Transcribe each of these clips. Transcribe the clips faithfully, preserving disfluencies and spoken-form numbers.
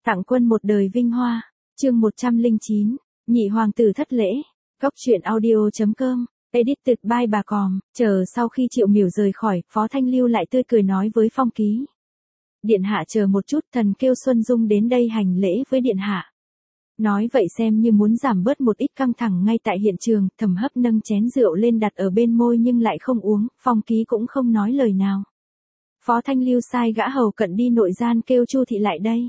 Tặng quân một đời vinh hoa. Chương một trăm lẻ chín, nhị hoàng tử thất lễ. Góc truyện audio chấm com. Edited by bà Còm. Chờ sau khi Triệu Miểu rời khỏi, Phó Thanh Lưu lại tươi cười nói với Phong Ký. Điện hạ chờ một chút, thần kêu Xuân Dung đến đây hành lễ với điện hạ. Nói vậy xem như muốn giảm bớt một ít căng thẳng ngay tại hiện trường. Thẩm Hấp nâng chén rượu lên đặt ở bên môi nhưng lại không uống. Phong Ký cũng không nói lời nào. Phó Thanh Lưu sai gã hầu cận đi nội gian kêu Chu thị lại đây.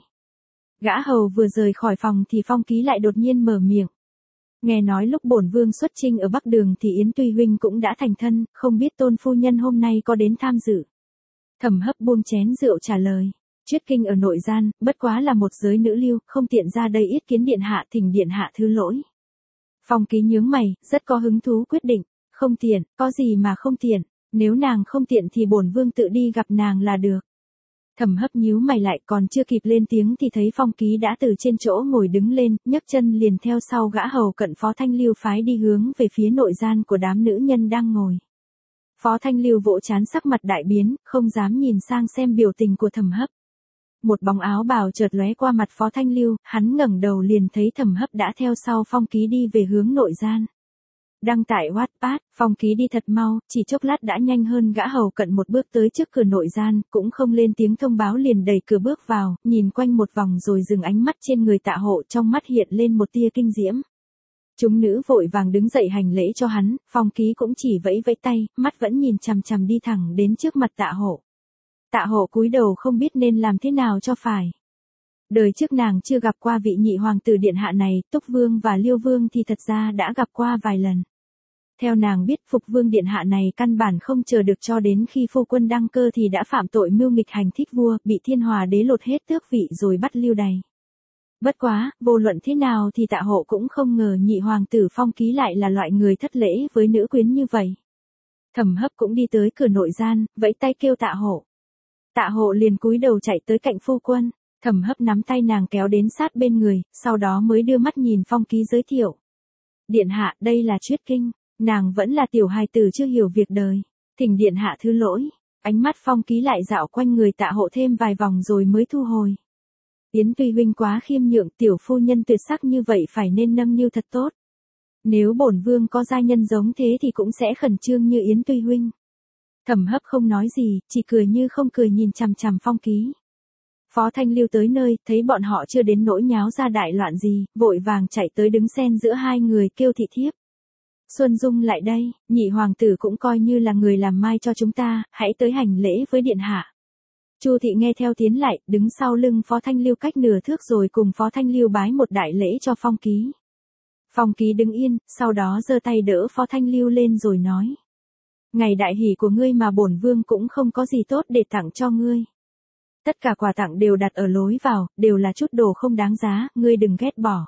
Gã hầu vừa rời khỏi phòng thì Phong Ký lại đột nhiên mở miệng. Nghe nói lúc bổn vương xuất chinh ở Bắc Đường thì Yến Tuy huynh cũng đã thành thân, không biết tôn phu nhân hôm nay có đến tham dự. Thẩm Hấp buông chén rượu trả lời. Chuyết kinh ở nội gian, bất quá là một giới nữ lưu, không tiện ra đây yết kiến điện hạ, thỉnh điện hạ thứ lỗi. Phong Ký nhướng mày, rất có hứng thú quyết định. Không tiện, có gì mà không tiện, nếu nàng không tiện thì bổn vương tự đi gặp nàng là được. Thẩm Hấp nhíu mày lại, còn chưa kịp lên tiếng thì thấy Phong Ký đã từ trên chỗ ngồi đứng lên, nhấc chân liền theo sau gã hầu cận Phó Thanh Lưu phái đi hướng về phía nội gian của đám nữ nhân đang ngồi. Phó Thanh Lưu vỗ trán, sắc mặt đại biến, không dám nhìn sang xem biểu tình của Thẩm Hấp. Một bóng áo bào chợt lóe qua mặt Phó Thanh Lưu, hắn ngẩng đầu liền thấy Thẩm Hấp đã theo sau Phong Ký đi về hướng nội gian. Đăng tải Wattpad, Phong Ký đi thật mau, chỉ chốc lát đã nhanh hơn gã hầu cận một bước tới trước cửa nội gian, cũng không lên tiếng thông báo liền đẩy cửa bước vào, nhìn quanh một vòng rồi dừng ánh mắt trên người Tạ Hộ, trong mắt hiện lên một tia kinh diễm. Chúng nữ vội vàng đứng dậy hành lễ cho hắn, Phong Ký cũng chỉ vẫy vẫy tay, mắt vẫn nhìn chằm chằm đi thẳng đến trước mặt Tạ Hộ. Tạ Hộ cúi đầu không biết nên làm thế nào cho phải. Đời trước nàng chưa gặp qua vị nhị hoàng tử điện hạ này, Túc Vương và Liêu Vương thì thật ra đã gặp qua vài lần. Theo nàng biết, Phục Vương điện hạ này căn bản không chờ được cho đến khi phu quân đăng cơ thì đã phạm tội mưu nghịch hành thích vua, bị Thiên Hòa đế lột hết tước vị rồi bắt lưu đày. Bất quá, vô luận thế nào thì Tạ Hộ cũng không ngờ nhị hoàng tử Phong Ký lại là loại người thất lễ với nữ quyến như vậy. Thẩm Hấp cũng đi tới cửa nội gian, vẫy tay kêu Tạ Hộ. Tạ Hộ liền cúi đầu chạy tới cạnh phu quân. Thẩm Hấp nắm tay nàng kéo đến sát bên người, sau đó mới đưa mắt nhìn Phong Ký giới thiệu. Điện hạ, đây là Chuyết Kinh, nàng vẫn là tiểu hài tử chưa hiểu việc đời, thỉnh điện hạ thứ lỗi. Ánh mắt Phong Ký lại dạo quanh người Tạ Hộ thêm vài vòng rồi mới thu hồi. Yến Tuy huynh quá khiêm nhượng, tiểu phu nhân tuyệt sắc như vậy phải nên nâng niu thật tốt. Nếu bổn vương có gia nhân giống thế thì cũng sẽ khẩn trương như Yến Tuy huynh. Thẩm Hấp không nói gì, chỉ cười như không cười nhìn chằm chằm Phong Ký. Phó Thanh Lưu tới nơi, thấy bọn họ chưa đến nỗi nháo ra đại loạn gì, vội vàng chạy tới đứng xen giữa hai người kêu thị thiếp. Xuân Dung lại đây, nhị hoàng tử cũng coi như là người làm mai cho chúng ta, hãy tới hành lễ với điện hạ. Chu thị nghe theo tiến lại, đứng sau lưng Phó Thanh Lưu cách nửa thước rồi cùng Phó Thanh Lưu bái một đại lễ cho Phong Ký. Phong Ký đứng yên, sau đó giơ tay đỡ Phó Thanh Lưu lên rồi nói. Ngày đại hỷ của ngươi mà bổn vương cũng không có gì tốt để tặng cho ngươi. Tất cả quà tặng đều đặt ở lối vào, đều là chút đồ không đáng giá, ngươi đừng ghét bỏ.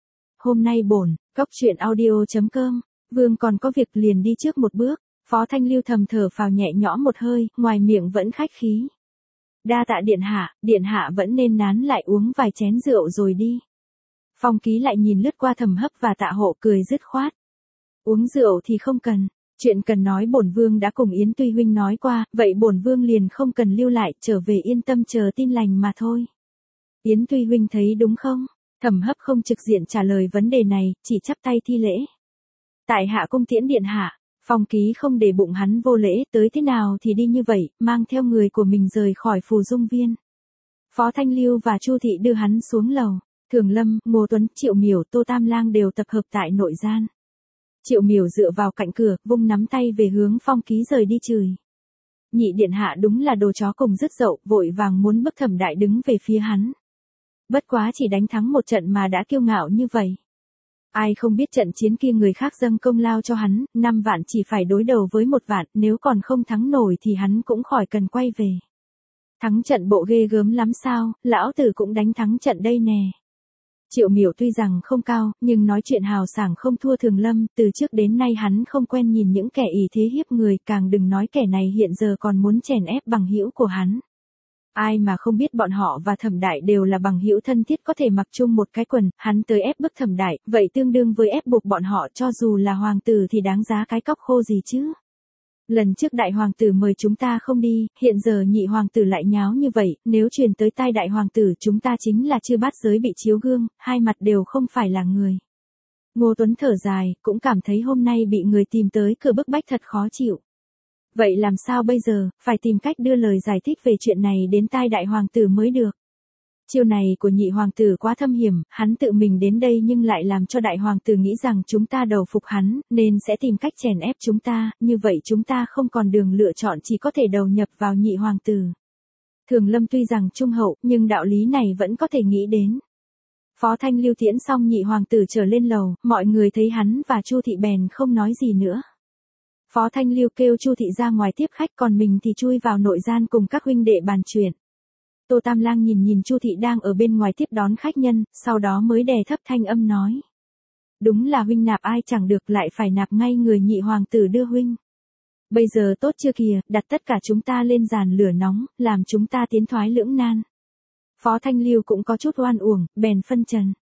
Hôm nay bổn, góc truyện audio chấm com, vương còn có việc liền đi trước một bước. Phó Thanh Lưu thầm thở phào nhẹ nhõm một hơi, ngoài miệng vẫn khách khí. Đa tạ điện hạ, điện hạ vẫn nên nán lại uống vài chén rượu rồi đi. Phong Ký lại nhìn lướt qua Thẩm Hấp và Tạ Hộ cười dứt khoát. Uống rượu thì không cần. Chuyện cần nói bổn vương đã cùng Yến Tuy huynh nói qua, vậy bổn vương liền không cần lưu lại, trở về yên tâm chờ tin lành mà thôi. Yến Tuy huynh thấy đúng không? Thẩm Hấp không trực diện trả lời vấn đề này, chỉ chắp tay thi lễ. Tại hạ cung tiễn điện hạ. Phong Ký không để bụng hắn vô lễ, tới thế nào thì đi như vậy, mang theo người của mình rời khỏi Phù Dung Viên. Phó Thanh Lưu và Chu thị đưa hắn xuống lầu. Thường Lâm, Ngô Tuấn, Triệu Miểu, Tô Tam Lang đều tập hợp tại nội gian. Triệu Miểu dựa vào cạnh cửa, vung nắm tay về hướng Phong Ký rời đi chửi. Nhị điện hạ đúng là đồ chó cùng dứt dậu, vội vàng muốn bức Thẩm đại đứng về phía hắn. Bất quá chỉ đánh thắng một trận mà đã kiêu ngạo như vậy. Ai không biết trận chiến kia người khác dâng công lao cho hắn, năm vạn chỉ phải đối đầu với một vạn, nếu còn không thắng nổi thì hắn cũng khỏi cần quay về. Thắng trận bộ ghê gớm lắm sao, lão tử cũng đánh thắng trận đây nè. Triệu Miểu tuy rằng không cao, nhưng nói chuyện hào sảng không thua Thường Lâm, từ trước đến nay hắn không quen nhìn những kẻ ỷ thế hiếp người, càng đừng nói kẻ này hiện giờ còn muốn chèn ép bằng hữu của hắn. Ai mà không biết bọn họ và Thẩm đại đều là bằng hữu thân thiết có thể mặc chung một cái quần, hắn tới ép bức Thẩm đại, vậy tương đương với ép buộc bọn họ, cho dù là hoàng tử thì đáng giá cái cóc khô gì chứ. Lần trước đại hoàng tử mời chúng ta không đi, hiện giờ nhị hoàng tử lại nháo như vậy, nếu truyền tới tai đại hoàng tử chúng ta chính là chư bát giới bị chiếu gương, hai mặt đều không phải là người. Ngô Tuấn thở dài, cũng cảm thấy hôm nay bị người tìm tới cửa bức bách thật khó chịu. Vậy làm sao bây giờ, phải tìm cách đưa lời giải thích về chuyện này đến tai đại hoàng tử mới được. Chiêu này của nhị hoàng tử quá thâm hiểm, hắn tự mình đến đây nhưng lại làm cho đại hoàng tử nghĩ rằng chúng ta đầu phục hắn, nên sẽ tìm cách chèn ép chúng ta, như vậy chúng ta không còn đường lựa chọn chỉ có thể đầu nhập vào nhị hoàng tử. Thường Lâm tuy rằng trung hậu, nhưng đạo lý này vẫn có thể nghĩ đến. Phó Thanh Lưu tiễn xong nhị hoàng tử trở lên lầu, mọi người thấy hắn và Chu Thị bèn không nói gì nữa. Phó Thanh Lưu kêu Chu Thị ra ngoài tiếp khách, còn mình thì chui vào nội gian cùng các huynh đệ bàn chuyện. Tô Tam Lang nhìn nhìn Chu Thị đang ở bên ngoài tiếp đón khách nhân, sau đó mới đè thấp thanh âm nói. Đúng là huynh nạp ai chẳng được, lại phải nạp ngay người nhị hoàng tử đưa huynh. Bây giờ tốt chưa kìa, đặt tất cả chúng ta lên giàn lửa nóng, làm chúng ta tiến thoái lưỡng nan. Phó Thanh Lưu cũng có chút oan uổng, bèn phân trần.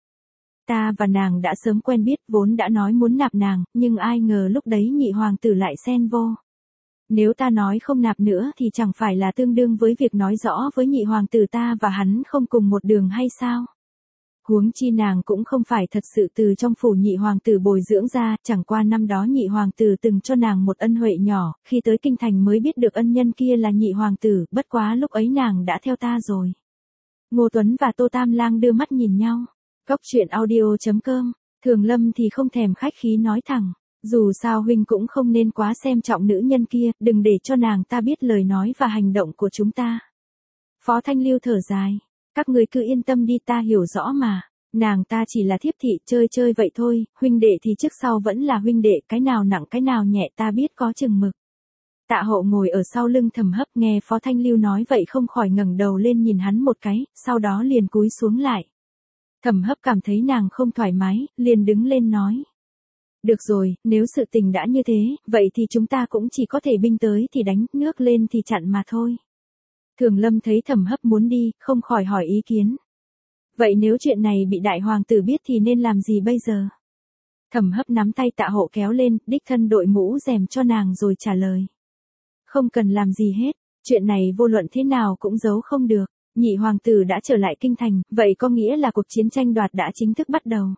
Ta và nàng đã sớm quen biết, vốn đã nói muốn nạp nàng, nhưng ai ngờ lúc đấy nhị hoàng tử lại xen vô. Nếu ta nói không nạp nữa thì chẳng phải là tương đương với việc nói rõ với nhị hoàng tử ta và hắn không cùng một đường hay sao? Huống chi nàng cũng không phải thật sự từ trong phủ nhị hoàng tử bồi dưỡng ra, chẳng qua năm đó nhị hoàng tử từng cho nàng một ân huệ nhỏ, khi tới kinh thành mới biết được ân nhân kia là nhị hoàng tử, bất quá lúc ấy nàng đã theo ta rồi. Ngô Tuấn và Tô Tam Lang đưa mắt nhìn nhau. Góc truyện audio chấm com, Thường Lâm thì không thèm khách khí nói thẳng. Dù sao huynh cũng không nên quá xem trọng nữ nhân kia, đừng để cho nàng ta biết lời nói và hành động của chúng ta. Phó Thanh Lưu thở dài. Các người cứ yên tâm đi, ta hiểu rõ mà. Nàng ta chỉ là thiếp thị, chơi chơi vậy thôi, huynh đệ thì trước sau vẫn là huynh đệ, cái nào nặng cái nào nhẹ ta biết có chừng mực. Tạ Hậu ngồi ở sau lưng Thẩm Hấp nghe Phó Thanh Lưu nói vậy không khỏi ngẩng đầu lên nhìn hắn một cái, sau đó liền cúi xuống lại. Thẩm Hấp cảm thấy nàng không thoải mái, liền đứng lên nói. Được rồi, nếu sự tình đã như thế, vậy thì chúng ta cũng chỉ có thể binh tới thì đánh, nước lên thì chặn mà thôi. Thường Lâm thấy Thẩm Hấp muốn đi, không khỏi hỏi ý kiến. Vậy nếu chuyện này bị đại hoàng tử biết thì nên làm gì bây giờ? Thẩm Hấp nắm tay Tạ Hậu kéo lên, đích thân đội mũ rèm cho nàng rồi trả lời. Không cần làm gì hết, chuyện này vô luận thế nào cũng giấu không được. Nhị hoàng tử đã trở lại kinh thành, vậy có nghĩa là cuộc chiến tranh đoạt đã chính thức bắt đầu.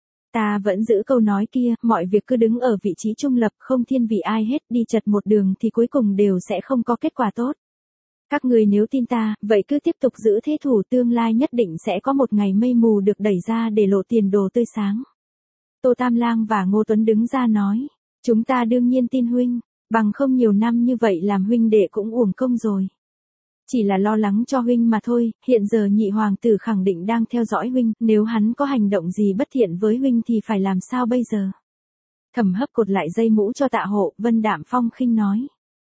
Ta vẫn giữ câu nói kia, mọi việc cứ đứng ở vị trí trung lập, không thiên vị ai hết, đi chật một đường thì cuối cùng đều sẽ không có kết quả tốt. Các người nếu tin ta, vậy cứ tiếp tục giữ thế thủ, tương lai nhất định sẽ có một ngày mây mù được đẩy ra để lộ tiền đồ tươi sáng. Tô Tam Lang và Ngô Tuấn đứng ra nói, chúng ta đương nhiên tin huynh, bằng không nhiều năm như vậy làm huynh đệ cũng uổng công rồi. Chỉ là lo lắng cho huynh mà thôi, hiện giờ nhị hoàng tử khẳng định đang theo dõi huynh, nếu hắn có hành động gì bất thiện với huynh thì phải làm sao bây giờ? Thẩm Hấp cột lại dây mũ cho Tạ Hộ, vân đạm phong khinh nói.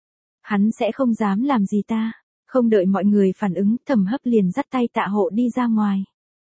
Hắn sẽ không dám làm gì ta. Không đợi mọi người phản ứng, Thẩm Hấp liền dắt tay Tạ Hộ đi ra ngoài.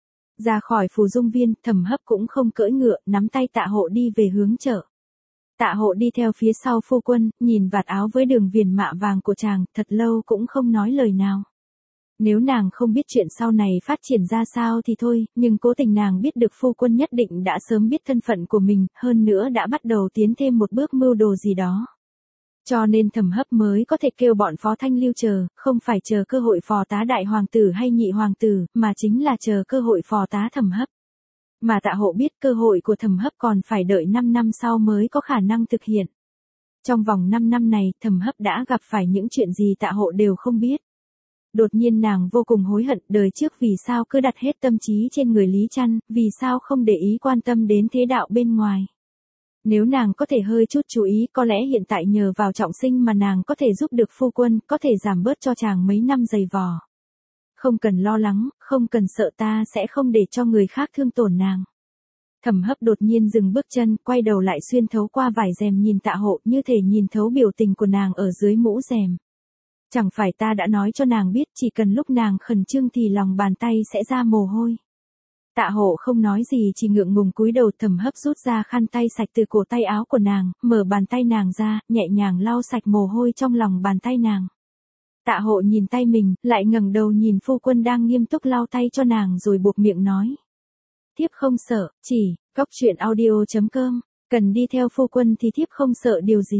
Ra khỏi Phù Dung Viên, Thẩm Hấp cũng không cưỡi ngựa, nắm tay Tạ Hộ đi về hướng chợ. Tạ Hộ đi theo phía sau phu quân, nhìn vạt áo với đường viền mạ vàng của chàng, thật lâu cũng không nói lời nào. Nếu nàng không biết chuyện sau này phát triển ra sao thì thôi, nhưng cố tình nàng biết được phu quân nhất định đã sớm biết thân phận của mình, hơn nữa đã bắt đầu tiến thêm một bước mưu đồ gì đó. Cho nên Thẩm Hấp mới có thể kêu bọn Phó Thanh Lưu chờ, không phải chờ cơ hội phò tá đại hoàng tử hay nhị hoàng tử, mà chính là chờ cơ hội phò tá Thẩm Hấp. Mà Tạ Hộ biết cơ hội của Thẩm Hấp còn phải đợi năm năm sau mới có khả năng thực hiện. Trong vòng năm năm này, Thẩm Hấp đã gặp phải những chuyện gì Tạ Hộ đều không biết. Đột nhiên nàng vô cùng hối hận, đời trước vì sao cứ đặt hết tâm trí trên người Lý Trăn, vì sao không để ý quan tâm đến thế đạo bên ngoài. Nếu nàng có thể hơi chút chú ý, có lẽ hiện tại nhờ vào trọng sinh mà nàng có thể giúp được phu quân, có thể giảm bớt cho chàng mấy năm dày vò. Không cần lo lắng, không cần sợ, ta sẽ không để cho người khác thương tổn nàng. Thẩm Hấp đột nhiên dừng bước chân, quay đầu lại xuyên thấu qua vải rèm nhìn Tạ Hộ, như thể nhìn thấu biểu tình của nàng ở dưới mũ rèm. Chẳng phải ta đã nói cho nàng biết, chỉ cần lúc nàng khẩn trương thì lòng bàn tay sẽ ra mồ hôi. Tạ Hộ không nói gì, chỉ ngượng ngùng cúi đầu. Thẩm Hấp rút ra khăn tay sạch từ cổ tay áo của nàng, mở bàn tay nàng ra, nhẹ nhàng lau sạch mồ hôi trong lòng bàn tay nàng. Tạ Hộ nhìn tay mình, lại ngẩng đầu nhìn phu quân đang nghiêm túc lau tay cho nàng rồi buộc miệng nói. Thiếp không sợ, chỉ, góc truyện audio chấm com, cần đi theo phu quân thì thiếp không sợ điều gì.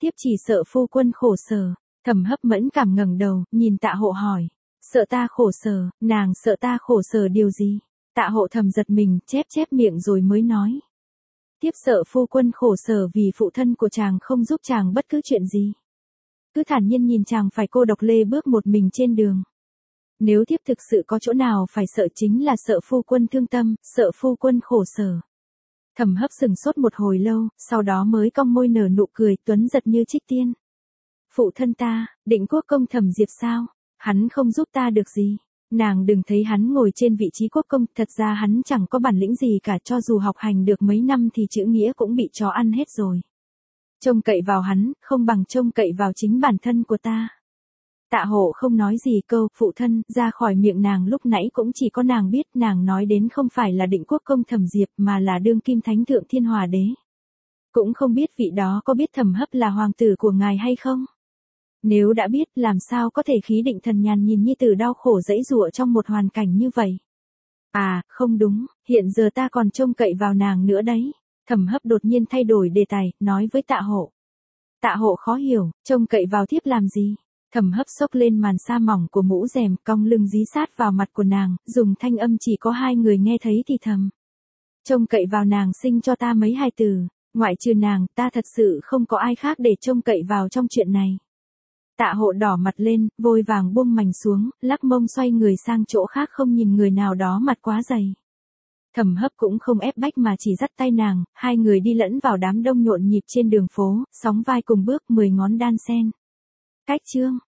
Thiếp chỉ sợ phu quân khổ sở. Thẩm Hấp mẫn cảm ngẩng đầu, nhìn Tạ Hộ hỏi. Sợ ta khổ sở, nàng sợ ta khổ sở điều gì? Tạ Hộ thầm giật mình, chép chép miệng rồi mới nói. Thiếp sợ phu quân khổ sở vì phụ thân của chàng không giúp chàng bất cứ chuyện gì. Cứ thản nhiên nhìn chàng phải cô độc lê bước một mình trên đường. Nếu thiếp thực sự có chỗ nào phải sợ chính là sợ phu quân thương tâm, sợ phu quân khổ sở. Thẩm Hấp sừng sốt một hồi lâu, sau đó mới cong môi nở nụ cười tuấn giật như trích tiên. Phụ thân ta, Định Quốc công Thẩm Diệp sao? Hắn không giúp ta được gì. Nàng đừng thấy hắn ngồi trên vị trí quốc công, thật ra hắn chẳng có bản lĩnh gì cả, cho dù học hành được mấy năm thì chữ nghĩa cũng bị chó ăn hết rồi. Trông cậy vào hắn, không bằng trông cậy vào chính bản thân của ta. Tạ Hộ không nói gì, câu phụ thân ra khỏi miệng nàng lúc nãy cũng chỉ có nàng biết, nàng nói đến không phải là Định Quốc công Thẩm Diệp mà là đương kim thánh thượng Thiên Hòa đế. Cũng không biết vị đó có biết Thẩm Hấp là hoàng tử của ngài hay không? Nếu đã biết, làm sao có thể khí định thần nhàn nhìn nhi tử đau khổ dãy giụa trong một hoàn cảnh như vậy? À, không đúng, hiện giờ ta còn trông cậy vào nàng nữa đấy. Thẩm Hấp đột nhiên thay đổi đề tài, nói với Tạ Hộ. Tạ Hộ khó hiểu, trông cậy vào thiếp làm gì? Thẩm Hấp xốc lên màn sa mỏng của mũ rèm, cong lưng dí sát vào mặt của nàng, dùng thanh âm chỉ có hai người nghe thấy thì thầm. Trông cậy vào nàng sinh cho ta mấy hài tử, ngoại trừ nàng, ta thật sự không có ai khác để trông cậy vào trong chuyện này. Tạ Hộ đỏ mặt lên, vội vàng buông mảnh xuống, lắc mông xoay người sang chỗ khác không nhìn người nào đó mặt quá dày. Thẩm Hấp cũng không ép bách mà chỉ dắt tay nàng, hai người đi lẫn vào đám đông nhộn nhịp trên đường phố, sóng vai cùng bước mười ngón đan sen. Cách chương